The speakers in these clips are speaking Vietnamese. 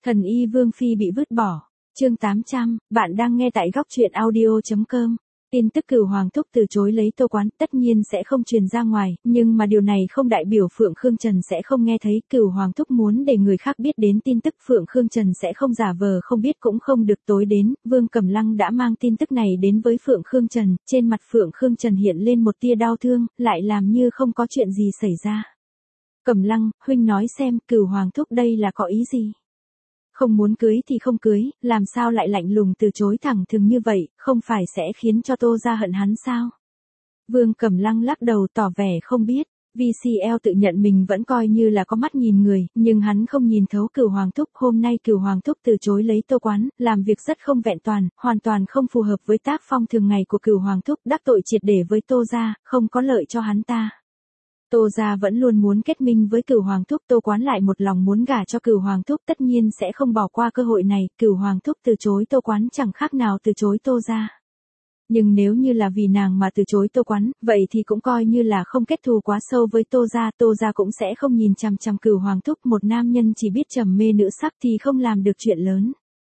Thần y Vương Phi bị vứt bỏ. Chương 800, bạn đang nghe tại góc truyện audio.com. Tin tức Cửu Hoàng Thúc từ chối lấy Tô Quán tất nhiên sẽ không truyền ra ngoài, nhưng mà điều này không đại biểu Phượng Khương Trần sẽ không nghe thấy. Cửu Hoàng Thúc muốn để người khác biết đến tin tức, Phượng Khương Trần sẽ không giả vờ không biết cũng không được. Tối đến, Vương Cẩm Lăng đã mang tin tức này đến với Phượng Khương Trần, trên mặt Phượng Khương Trần hiện lên một tia đau thương, lại làm như không có chuyện gì xảy ra. Cẩm Lăng, huynh nói xem, Cửu Hoàng Thúc đây là có ý gì? Không muốn cưới thì không cưới, làm sao lại lạnh lùng từ chối thẳng thừng như vậy, không phải sẽ khiến cho Tô gia hận hắn sao? Vương Cẩm Lăng lắc đầu tỏ vẻ không biết. VCL tự nhận mình vẫn coi như là có mắt nhìn người, nhưng hắn không nhìn thấu Cửu Hoàng Thúc. Hôm nay Cửu Hoàng Thúc từ chối lấy Tô Quán, làm việc rất không vẹn toàn, hoàn toàn không phù hợp với tác phong thường ngày của Cửu Hoàng Thúc, đắc tội triệt để với Tô gia, không có lợi cho hắn ta. Tô gia vẫn luôn muốn kết minh với Cửu Hoàng Thúc, Tô Quán lại một lòng muốn gả cho Cửu Hoàng Thúc, tất nhiên sẽ không bỏ qua cơ hội này. Cửu Hoàng Thúc từ chối Tô Quán chẳng khác nào từ chối Tô gia. Nhưng nếu như là vì nàng mà từ chối Tô Quán, vậy thì cũng coi như là không kết thù quá sâu với Tô gia cũng sẽ không nhìn chằm chằm Cửu Hoàng Thúc. Một nam nhân chỉ biết trầm mê nữ sắc thì không làm được chuyện lớn.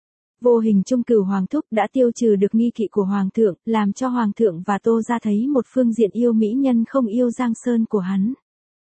Vô hình chung Cửu Hoàng Thúc đã tiêu trừ được nghi kỵ của Hoàng thượng, làm cho Hoàng thượng và Tô gia thấy một phương diện yêu mỹ nhân không yêu Giang Sơn của hắn.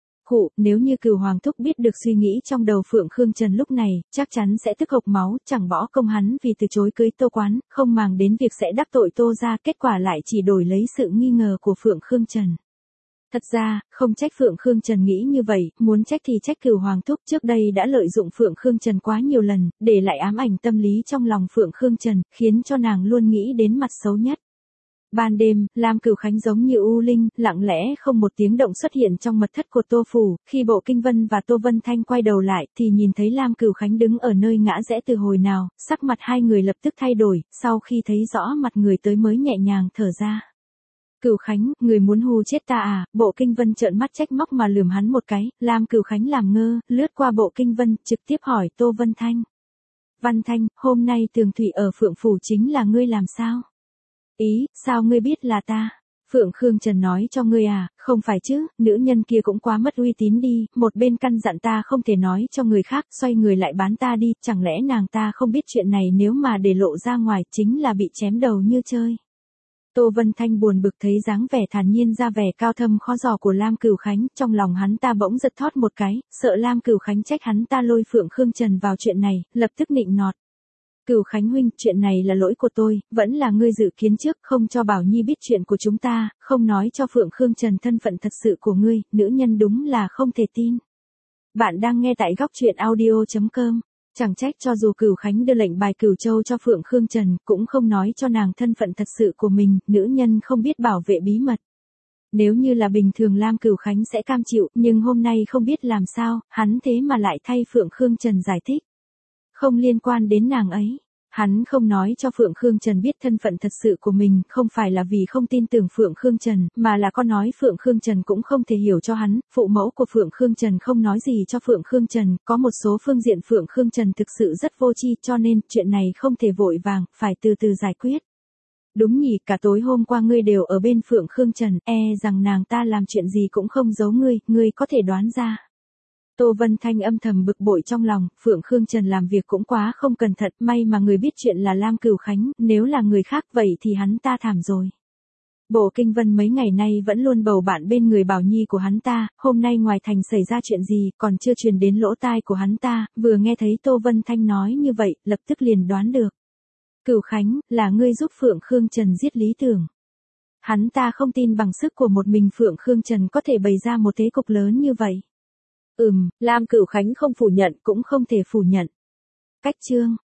Nếu như Cửu Hoàng Thúc biết được suy nghĩ trong đầu Phượng Khương Trần lúc này, chắc chắn sẽ tức hộc máu, chẳng bỏ công hắn vì từ chối cưới Tô Quán, không màng đến việc sẽ đắc tội Tô gia, kết quả lại chỉ đổi lấy sự nghi ngờ của Phượng Khương Trần. Thật ra, không trách Phượng Khương Trần nghĩ như vậy, muốn trách thì trách Cửu Hoàng Thúc trước đây đã lợi dụng Phượng Khương Trần quá nhiều lần, để lại ám ảnh tâm lý trong lòng Phượng Khương Trần, khiến cho nàng luôn nghĩ đến mặt xấu nhất. Ban đêm, Lam Cửu Khánh giống như u linh, lặng lẽ không một tiếng động xuất hiện trong mật thất của Tô phủ. Khi Bộ Kinh Vân và Tô Vân Thanh quay đầu lại, thì nhìn thấy Lam Cửu Khánh đứng ở nơi ngã rẽ từ hồi nào, sắc mặt hai người lập tức thay đổi, sau khi thấy rõ mặt người tới mới nhẹ nhàng thở ra. Cửu Khánh, người muốn hù chết ta à? Bộ Kinh Vân trợn mắt trách móc mà lườm hắn một cái. Lam Cửu Khánh làm ngơ, lướt qua Bộ Kinh Vân, trực tiếp hỏi Tô Vân Thanh. Văn Thanh, hôm nay Tường Thủy ở Phượng phủ chính là ngươi làm sao? Ý, sao ngươi biết là ta? Phượng Khương Trần nói cho ngươi à? Không phải chứ, nữ nhân kia cũng quá mất uy tín đi, một bên căn dặn ta không thể nói cho người khác, xoay người lại bán ta đi, chẳng lẽ nàng ta không biết chuyện này, nếu mà để lộ ra ngoài chính là bị chém đầu như chơi. Tô Vân Thanh buồn bực thấy dáng vẻ thản nhiên ra vẻ cao thâm khó dò của Lam Cửu Khánh, trong lòng hắn ta bỗng giật thót một cái, sợ Lam Cửu Khánh trách hắn ta lôi Phượng Khương Trần vào chuyện này, lập tức nịnh nọt. Cửu Khánh huynh, chuyện này là lỗi của tôi, vẫn là ngươi dự kiến trước, không cho Bảo Nhi biết chuyện của chúng ta, không nói cho Phượng Khương Trần thân phận thật sự của ngươi, nữ nhân đúng là không thể tin. Bạn đang nghe tại góc truyện audio.com. Chẳng trách cho dù Cửu Khánh đưa lệnh bài Cửu Châu cho Phượng Khương Trần, cũng không nói cho nàng thân phận thật sự của mình, nữ nhân không biết bảo vệ bí mật. Nếu như là bình thường Lam Cửu Khánh sẽ cam chịu, nhưng hôm nay không biết làm sao, hắn thế mà lại thay Phượng Khương Trần giải thích. Không liên quan đến nàng ấy. Hắn không nói cho Phượng Khương Trần biết thân phận thật sự của mình, không phải là vì không tin tưởng Phượng Khương Trần, mà là có nói Phượng Khương Trần cũng không thể hiểu cho hắn. Phụ mẫu của Phượng Khương Trần không nói gì cho Phượng Khương Trần, có một số phương diện Phượng Khương Trần thực sự rất vô tri, cho nên chuyện này không thể vội vàng, phải từ từ giải quyết. Đúng nhỉ, cả tối hôm qua ngươi đều ở bên Phượng Khương Trần, rằng nàng ta làm chuyện gì cũng không giấu ngươi có thể đoán ra. Tô Vân Thanh âm thầm bực bội trong lòng, Phượng Khương Trần làm việc cũng quá không cẩn thận, may mà người biết chuyện là Lam Cửu Khánh, nếu là người khác vậy thì hắn ta thảm rồi. Bộ Kinh Vân mấy ngày nay vẫn luôn bầu bạn bên người Bảo Nhi của hắn ta, hôm nay ngoài thành xảy ra chuyện gì, còn chưa truyền đến lỗ tai của hắn ta, vừa nghe thấy Tô Vân Thanh nói như vậy, lập tức liền đoán được. Cửu Khánh, là ngươi giúp Phượng Khương Trần giết Lý Tưởng. Hắn ta không tin bằng sức của một mình Phượng Khương Trần có thể bày ra một thế cục lớn như vậy. Lam Cửu Khánh không phủ nhận cũng không thể phủ nhận. Cách chương.